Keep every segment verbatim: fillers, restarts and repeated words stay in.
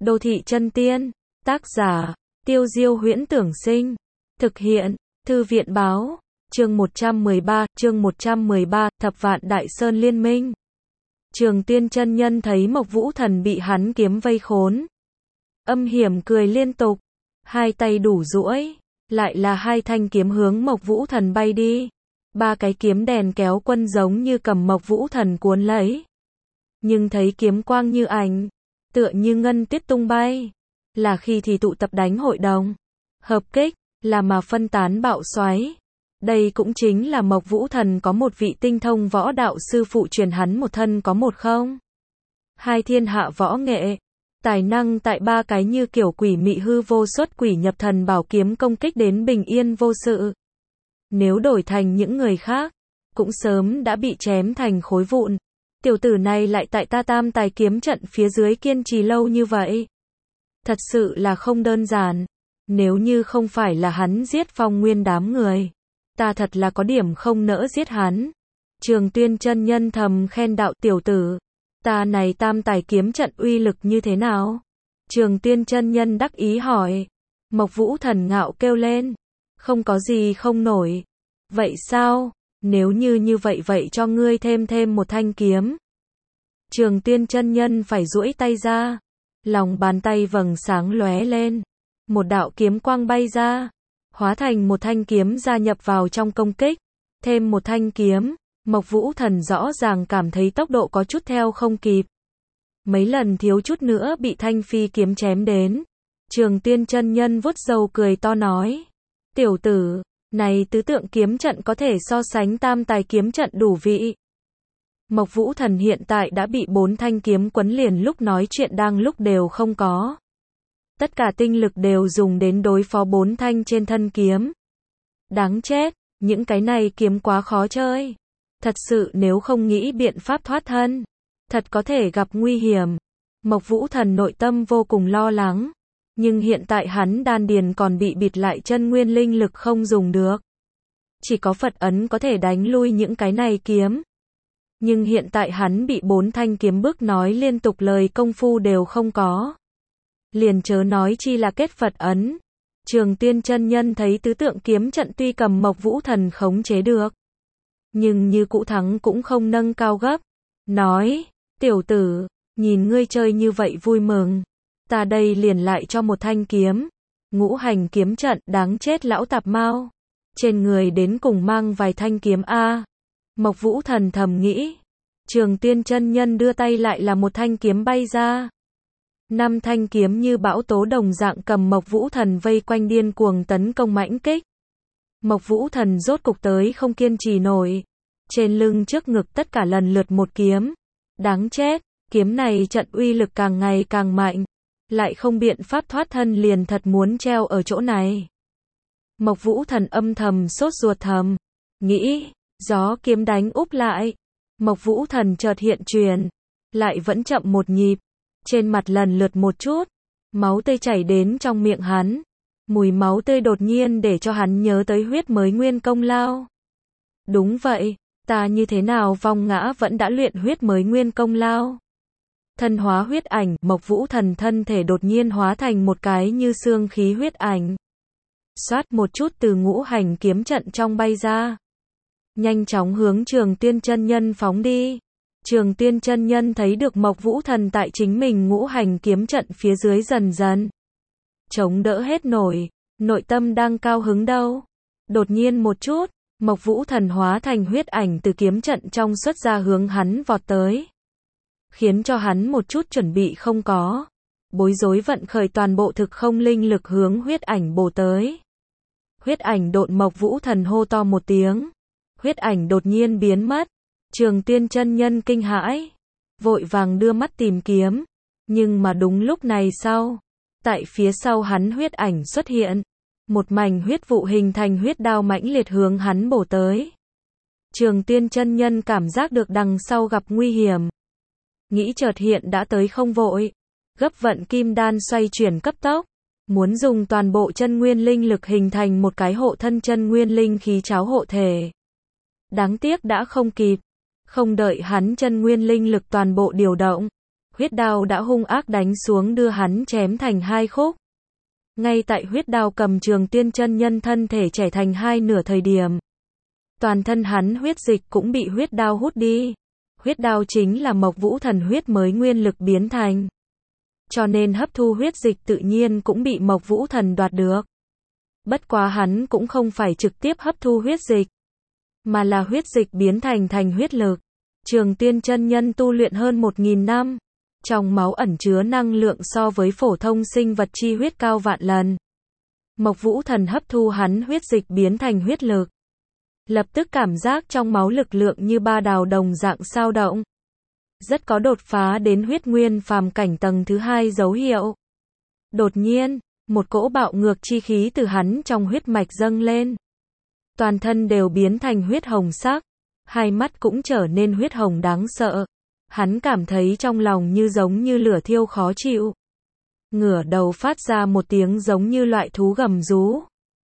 Đô thị chân tiên. Tác giả, Tiêu Diêu Huyễn Tưởng Sinh. Thực hiện, Thư viện Báo. Chương một trăm mười ba, chương một trăm mười ba, Thập Vạn Đại Sơn Liên Minh. Trường Tiên chân nhân thấy Mộc Vũ Thần bị hắn kiếm vây khốn. Âm hiểm cười liên tục, hai tay đủ duỗi, lại là hai thanh kiếm hướng Mộc Vũ Thần bay đi. Ba cái kiếm đèn kéo quân giống như cầm Mộc Vũ Thần cuốn lấy. Nhưng thấy kiếm quang như ảnh, tựa như ngân tiết tung bay, là khi thì tụ tập đánh hội đồng, hợp kích, là mà phân tán bạo xoáy. Đây cũng chính là Mộc Vũ Thần có một vị tinh thông võ đạo sư phụ truyền hắn một thân có một không. Hai thiên hạ võ nghệ, tài năng tại ba cái như kiểu quỷ mị hư vô xuất quỷ nhập thần bảo kiếm công kích đến bình yên vô sự. Nếu đổi thành những người khác, cũng sớm đã bị chém thành khối vụn. Tiểu tử này lại tại ta tam tài kiếm trận phía dưới kiên trì lâu như vậy. Thật sự là không đơn giản. Nếu như không phải là hắn giết Phong Nguyên đám người, ta thật là có điểm không nỡ giết hắn. Trường Tuyên chân nhân thầm khen đạo tiểu tử, ta này tam tài kiếm trận uy lực như thế nào? Trường Tuyên chân nhân đắc ý hỏi. Mộc Vũ Thần ngạo kêu lên, không có gì không nổi. Vậy sao? Nếu như như vậy vậy cho ngươi thêm thêm một thanh kiếm. Trường Tuyên chân nhân phải duỗi tay ra, lòng bàn tay vầng sáng lóe lên, một đạo kiếm quang bay ra, hóa thành một thanh kiếm gia nhập vào trong công kích. Thêm một thanh kiếm, Mộc Vũ Thần rõ ràng cảm thấy tốc độ có chút theo không kịp. Mấy lần thiếu chút nữa bị thanh phi kiếm chém đến. Trường Tuyên chân nhân vuốt râu cười to nói, tiểu tử, này tứ tượng kiếm trận có thể so sánh tam tài kiếm trận đủ vị. Mộc Vũ Thần hiện tại đã bị bốn thanh kiếm quấn liền, lúc nói chuyện đang lúc đều không có. Tất cả tinh lực đều dùng đến đối phó bốn thanh trên thân kiếm. Đáng chết, những cái này kiếm quá khó chơi. Thật sự nếu không nghĩ biện pháp thoát thân, thật có thể gặp nguy hiểm. Mộc Vũ Thần nội tâm vô cùng lo lắng. Nhưng hiện tại hắn đan điền còn bị bịt lại, chân nguyên linh lực không dùng được. Chỉ có Phật ấn có thể đánh lui những cái này kiếm. Nhưng hiện tại hắn bị bốn thanh kiếm bức nói liên tục lời công phu đều không có. Liền chớ nói chi là kết Phật ấn. Trường Tiên chân nhân thấy tứ tượng kiếm trận tuy cầm Mộc Vũ Thần khống chế được, nhưng như cũ thắng cũng không nâng cao gấp. Nói, tiểu tử, nhìn ngươi chơi như vậy vui mừng. Ta đây liền lại cho một thanh kiếm. Ngũ hành kiếm trận, đáng chết lão tạp mao. Trên người đến cùng mang vài thanh kiếm a. Mộc Vũ Thần thầm nghĩ. Trường Tiên chân nhân đưa tay lại là một thanh kiếm bay ra. Năm thanh kiếm như bão tố đồng dạng cầm Mộc Vũ Thần vây quanh điên cuồng tấn công mãnh kích. Mộc Vũ Thần rốt cục tới không kiên trì nổi. Trên lưng trước ngực tất cả lần lượt một kiếm. Đáng chết, kiếm này trận uy lực càng ngày càng mạnh. Lại không biện pháp thoát thân, liền thật muốn treo ở chỗ này. Mộc Vũ Thần âm thầm sốt ruột thầm. Nghĩ, gió kiếm đánh úp lại. Mộc Vũ Thần chợt hiện truyền. Lại vẫn chậm một nhịp. Trên mặt lần lượt một chút. Máu tươi chảy đến trong miệng hắn. Mùi máu tươi đột nhiên để cho hắn nhớ tới huyết mới nguyên công lao. Đúng vậy, ta như thế nào vong ngã vẫn đã luyện huyết mới nguyên công lao. Thân hóa huyết ảnh, Mộc Vũ Thần thân thể đột nhiên hóa thành một cái như xương khí huyết ảnh. Xoát một chút từ ngũ hành kiếm trận trong bay ra. Nhanh chóng hướng Trường Tiên chân nhân phóng đi. Trường Tiên chân nhân thấy được Mộc Vũ Thần tại chính mình ngũ hành kiếm trận phía dưới dần dần chống đỡ hết nổi, nội tâm đang cao hứng đâu. Đột nhiên một chút, Mộc Vũ Thần hóa thành huyết ảnh từ kiếm trận trong xuất ra hướng hắn vọt tới. Khiến cho hắn một chút chuẩn bị không có. Bối rối vận khởi toàn bộ thực không linh lực hướng huyết ảnh bổ tới. Huyết ảnh độn, Mộc Vũ Thần hô to một tiếng. Huyết ảnh đột nhiên biến mất. Trường Tiên chân nhân kinh hãi, vội vàng đưa mắt tìm kiếm. Nhưng mà đúng lúc này sau, tại phía sau hắn huyết ảnh xuất hiện. Một mảnh huyết vụ hình thành huyết đao mãnh liệt hướng hắn bổ tới. Trường Tiên chân nhân cảm giác được đằng sau gặp nguy hiểm. Nghĩ chợt hiện đã tới không vội. Gấp vận kim đan xoay chuyển cấp tốc. Muốn dùng toàn bộ chân nguyên linh lực hình thành một cái hộ thân chân nguyên linh khí cháo hộ thể. Đáng tiếc đã không kịp. Không đợi hắn chân nguyên linh lực toàn bộ điều động. huyết đao đã hung ác đánh xuống đưa hắn chém thành hai khúc. Ngay tại huyết đao cầm Trường Tiên chân nhân thân thể chẻ thành hai nửa thời điểm, toàn thân hắn huyết dịch cũng bị huyết đao hút đi. Huyết đao chính là Mộc Vũ Thần huyết mới nguyên lực biến thành, cho nên hấp thu huyết dịch tự nhiên cũng bị Mộc Vũ Thần đoạt được. Bất quá hắn cũng không phải trực tiếp hấp thu huyết dịch, mà là huyết dịch biến thành thành huyết lực. Trường Tiên chân nhân tu luyện hơn một nghìn năm, trong máu ẩn chứa năng lượng so với phổ thông sinh vật chi huyết cao vạn lần. Mộc Vũ Thần hấp thu hắn huyết dịch biến thành huyết lực, lập tức cảm giác trong máu lực lượng như ba đào đồng dạng sao động. Rất có đột phá đến huyết nguyên phàm cảnh tầng thứ hai dấu hiệu. Đột nhiên, một cỗ bạo ngược chi khí từ hắn trong huyết mạch dâng lên. Toàn thân đều biến thành huyết hồng sắc, hai mắt cũng trở nên huyết hồng đáng sợ. Hắn cảm thấy trong lòng như giống như lửa thiêu khó chịu. Ngửa đầu phát ra một tiếng giống như loại thú gầm rú.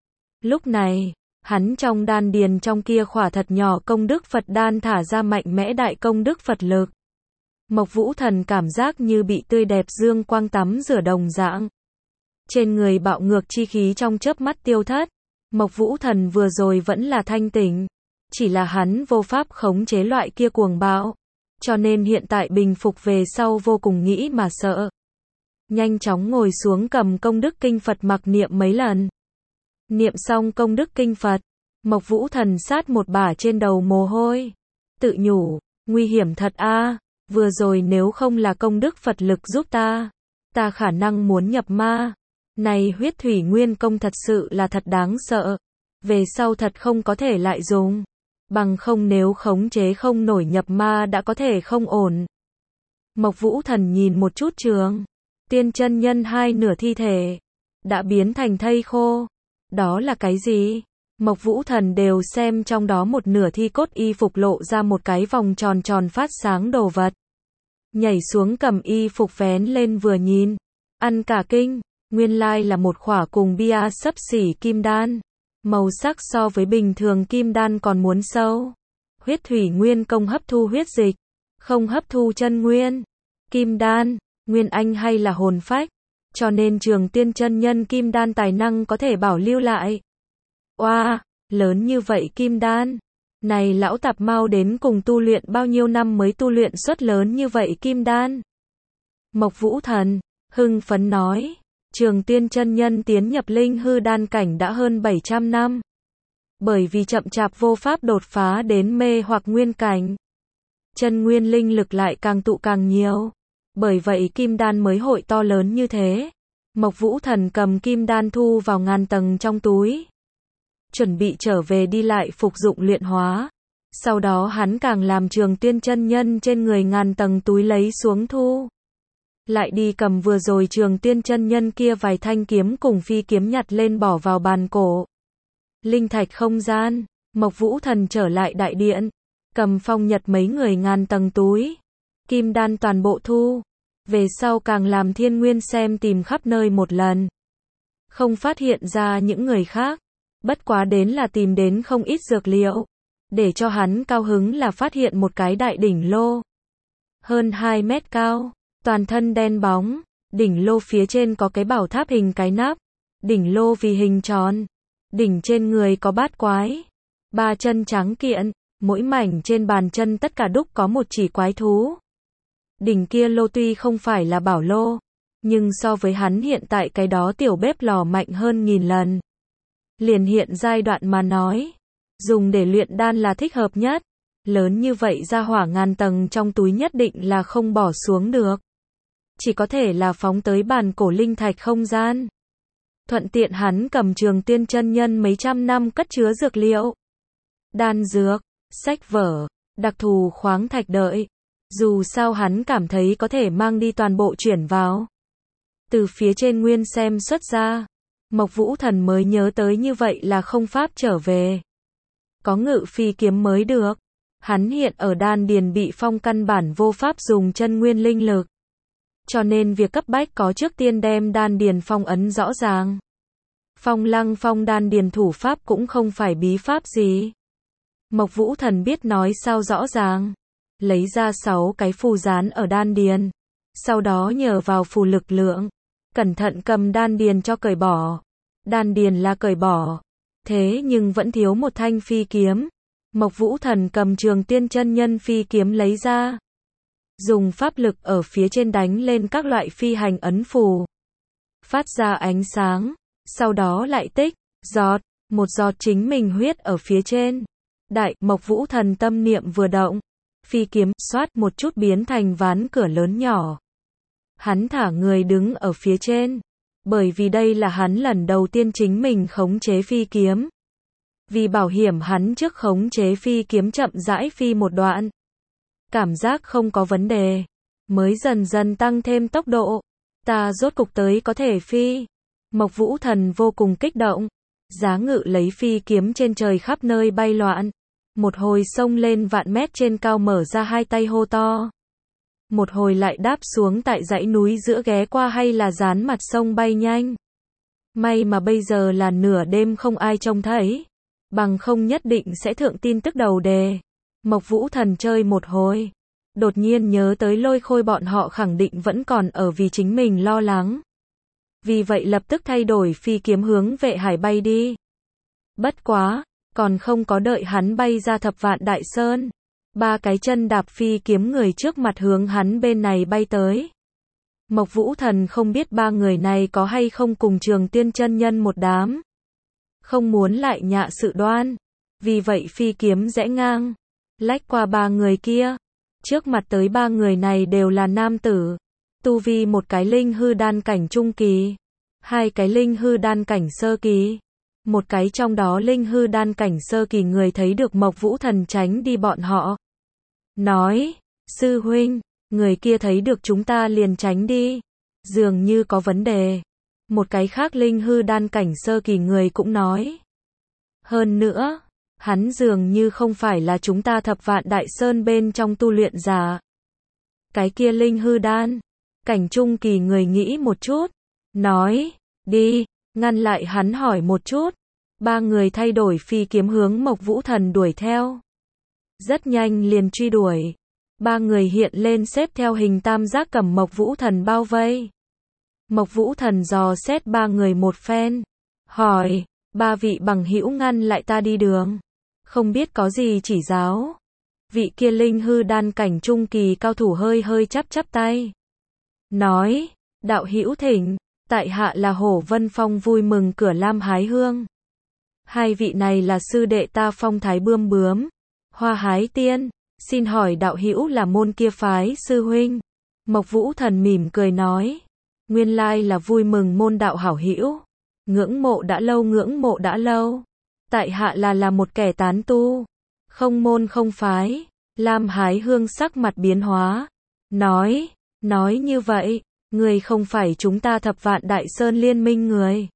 Lúc này, hắn trong đan điền trong kia khỏa thật nhỏ công đức Phật đan thả ra mạnh mẽ đại công đức Phật lực. Mộc Vũ Thần cảm giác như bị tươi đẹp dương quang tắm rửa đồng dạng. Trên người bạo ngược chi khí trong chớp mắt tiêu thất. Mộc Vũ Thần vừa rồi vẫn là thanh tỉnh, chỉ là hắn vô pháp khống chế loại kia cuồng bạo, cho nên hiện tại bình phục về sau vô cùng nghĩ mà sợ. Nhanh chóng ngồi xuống cầm công đức kinh Phật mặc niệm mấy lần. Niệm xong công đức kinh Phật, Mộc Vũ Thần sát một bả trên đầu mồ hôi, tự nhủ, nguy hiểm thật a, vừa rồi nếu không là công đức Phật lực giúp ta, ta khả năng muốn nhập ma. Này huyết thủy nguyên công thật sự là thật đáng sợ, về sau thật không có thể lại dùng, bằng không nếu khống chế không nổi nhập ma đã có thể không ổn. Mộc Vũ Thần nhìn một chút Trường Tiên chân nhân hai nửa thi thể, đã biến thành thây khô. Đó là cái gì? Mộc Vũ Thần đều xem trong đó một nửa thi cốt y phục lộ ra một cái vòng tròn tròn phát sáng đồ vật. Nhảy xuống cầm y phục vén lên vừa nhìn, ăn cả kinh. Nguyên lai là một khỏa cùng bia xấp xỉ kim đan, màu sắc so với bình thường kim đan còn muốn sâu. Huyết thủy nguyên công hấp thu huyết dịch, không hấp thu chân nguyên. Kim đan, nguyên anh hay là hồn phách, cho nên Trường Tiên chân nhân kim đan tài năng có thể bảo lưu lại. Oa, wow, lớn như vậy kim đan. Này lão tạp mau đến cùng tu luyện bao nhiêu năm mới tu luyện suất lớn như vậy kim đan? Mộc Vũ Thần hưng phấn nói. Trường Tiên chân nhân tiến nhập linh hư đan cảnh đã hơn bảy trăm năm. Bởi vì chậm chạp vô pháp đột phá đến mê hoặc nguyên cảnh, chân nguyên linh lực lại càng tụ càng nhiều. Bởi vậy kim đan mới hội to lớn như thế. Mộc Vũ Thần cầm kim đan thu vào ngàn tầng trong túi, chuẩn bị trở về đi lại phục dụng luyện hóa. Sau đó hắn càng làm Trường Tiên chân nhân trên người ngàn tầng túi lấy xuống thu. Lại đi cầm vừa rồi Trường Tiên chân nhân kia vài thanh kiếm cùng phi kiếm nhặt lên bỏ vào bàn cổ. Linh thạch không gian, Mộc Vũ Thần trở lại đại điện, cầm Phong Nhật mấy người ngàn tầng túi, kim đan toàn bộ thu. Về sau càng làm Thiên Nguyên xem tìm khắp nơi một lần, không phát hiện ra những người khác, bất quá đến là tìm đến không ít dược liệu. Để cho hắn cao hứng là phát hiện một cái đại đỉnh lô, hơn hai mét cao, toàn thân đen bóng, đỉnh lô phía trên có cái bảo tháp hình cái nắp, đỉnh lô vì hình tròn, đỉnh trên người có bát quái, ba chân trắng kiện, mỗi mảnh trên bàn chân tất cả đúc có một chỉ quái thú. Đỉnh kia lô tuy không phải là bảo lô, nhưng so với hắn hiện tại cái đó tiểu bếp lò mạnh hơn nghìn lần. Liền hiện giai đoạn mà nói, dùng để luyện đan là thích hợp nhất. Lớn như vậy ra hỏa ngàn tầng trong túi nhất định là không bỏ xuống được, chỉ có thể là phóng tới bàn cổ linh thạch không gian. Thuận tiện hắn cầm Trường Tiên chân nhân mấy trăm năm cất chứa dược liệu, đan dược, sách vở, đặc thù khoáng thạch đợi. Dù sao hắn cảm thấy có thể mang đi toàn bộ chuyển vào. Từ phía trên nguyên xem xuất ra, Mộc Vũ Thần mới nhớ tới như vậy là không pháp trở về. Có ngự phi kiếm mới được. Hắn hiện ở đan điền bị phong căn bản vô pháp dùng chân nguyên linh lực. Cho nên việc cấp bách có trước tiên đem đan điền phong ấn rõ ràng. Phong lăng phong đan điền thủ pháp cũng không phải bí pháp gì. Mộc Vũ Thần biết nói sao rõ ràng. Lấy ra sáu cái phù dán ở đan điền. sau đó nhờ vào phù lực lượng, cẩn thận cầm đan điền cho cởi bỏ. Đan điền là cởi bỏ, thế nhưng vẫn thiếu một thanh phi kiếm. Mộc Vũ Thần cầm Trường Tiên chân nhân phi kiếm lấy ra, dùng pháp lực ở phía trên đánh lên các loại phi hành ấn phù, phát ra ánh sáng, sau đó lại tích, giọt, một giọt chính mình huyết ở phía trên. Đại, Mộc Vũ Thần tâm niệm vừa động, phi kiếm, xoát một chút biến thành ván cửa lớn nhỏ. Hắn thả người đứng ở phía trên, bởi vì đây là hắn lần đầu tiên chính mình khống chế phi kiếm. Vì bảo hiểm hắn trước khống chế phi kiếm chậm rãi phi một đoạn. Cảm giác không có vấn đề, mới dần dần tăng thêm tốc độ. Ta rốt cục tới có thể phi. Mộc Vũ Thần vô cùng kích động, giá ngự lấy phi kiếm trên trời khắp nơi bay loạn. Một hồi xông lên vạn mét trên cao mở ra hai tay hô to. Một hồi lại đáp xuống tại dãy núi giữa ghé qua hay là dán mặt sông bay nhanh. May mà bây giờ là nửa đêm không ai trông thấy, bằng không nhất định sẽ thượng tin tức đầu đề. Mộc Vũ Thần chơi một hồi, đột nhiên nhớ tới Lôi Khôi bọn họ khẳng định vẫn còn ở vì chính mình lo lắng. Vì vậy lập tức thay đổi phi kiếm hướng Vệ Hải bay đi. Bất quá, còn không có đợi hắn bay ra Thập Vạn Đại Sơn, ba cái chân đạp phi kiếm người trước mặt hướng hắn bên này bay tới. Mộc Vũ Thần không biết ba người này có hay không cùng Trường Tiên chân nhân một đám. Không muốn lại nhạ sự đoan, vì vậy phi kiếm rẽ ngang, lách qua ba người kia. Trước mặt tới ba người này đều là nam tử, tu vi một cái linh hư đan cảnh trung kỳ, hai cái linh hư đan cảnh sơ kỳ. Một cái trong đó linh hư đan cảnh sơ kỳ người thấy được Mộc Vũ Thần tránh đi bọn họ, nói, sư huynh, người kia thấy được chúng ta liền tránh đi, dường như có vấn đề. Một cái khác linh hư đan cảnh sơ kỳ người cũng nói, hơn nữa, hắn dường như không phải là chúng ta Thập Vạn Đại Sơn bên trong tu luyện giả. Cái kia linh hư đan cảnh trung kỳ người nghĩ một chút, nói, đi, ngăn lại hắn hỏi một chút. Ba người thay đổi phi kiếm hướng Mộc Vũ Thần đuổi theo. Rất nhanh liền truy đuổi. Ba người hiện lên xếp theo hình tam giác cầm Mộc Vũ Thần bao vây. Mộc Vũ Thần dò xét ba người một phen, hỏi, ba vị bằng hữu ngăn lại ta đi đường, không biết có gì chỉ giáo. Vị kia linh hư đan cảnh trung kỳ cao thủ hơi hơi chắp chắp tay, nói, đạo hữu thỉnh, tại hạ là Hổ Vân Phong vui mừng cửa Lam Hái Hương. Hai vị này là sư đệ ta Phong Thái Bươm Bướm, Hoa Hái Tiên, xin hỏi đạo hữu là môn kia phái sư huynh. Mộc Vũ Thần mỉm cười nói, nguyên lai là vui mừng môn đạo hảo hữu, ngưỡng mộ đã lâu ngưỡng mộ đã lâu. Tại hạ là là một kẻ tán tu, không môn không phái. Lam Hái Hương sắc mặt biến hóa, nói, nói như vậy, người không phải chúng ta Thập Vạn Đại Sơn liên minh người.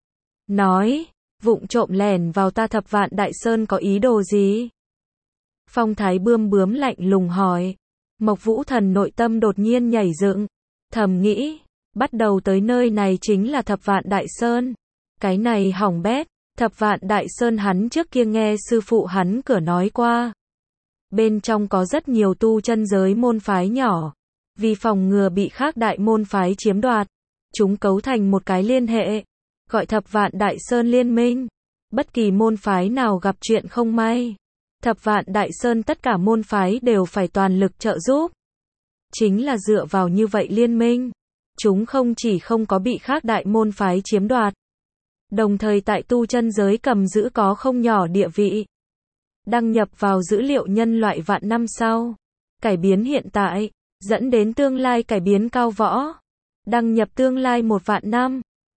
Nói, vụng trộm lẻn vào ta Thập Vạn Đại Sơn có ý đồ gì? Phong Thái Bươm Bướm lạnh lùng hỏi. Mộc Vũ Thần nội tâm đột nhiên nhảy dựng, thầm nghĩ, bắt đầu tới nơi này chính là Thập Vạn Đại Sơn. Cái này hỏng bét. Thập Vạn Đại Sơn hắn trước kia nghe sư phụ hắn cửa nói qua. Bên trong có rất nhiều tu chân giới môn phái nhỏ. Vì phòng ngừa bị khác đại môn phái chiếm đoạt, chúng cấu thành một cái liên hệ, gọi Thập Vạn Đại Sơn Liên minh. Bất kỳ môn phái nào gặp chuyện không may, Thập Vạn Đại Sơn tất cả môn phái đều phải toàn lực trợ giúp. Chính là dựa vào như vậy liên minh, chúng không chỉ không có bị khác đại môn phái chiếm đoạt, đồng thời tại tu chân giới cầm giữ có không nhỏ địa vị. Đăng nhập vào dữ liệu nhân loại vạn năm sau, cải biến hiện tại, dẫn đến tương lai cải biến cao võ. Đăng nhập tương lai một vạn năm.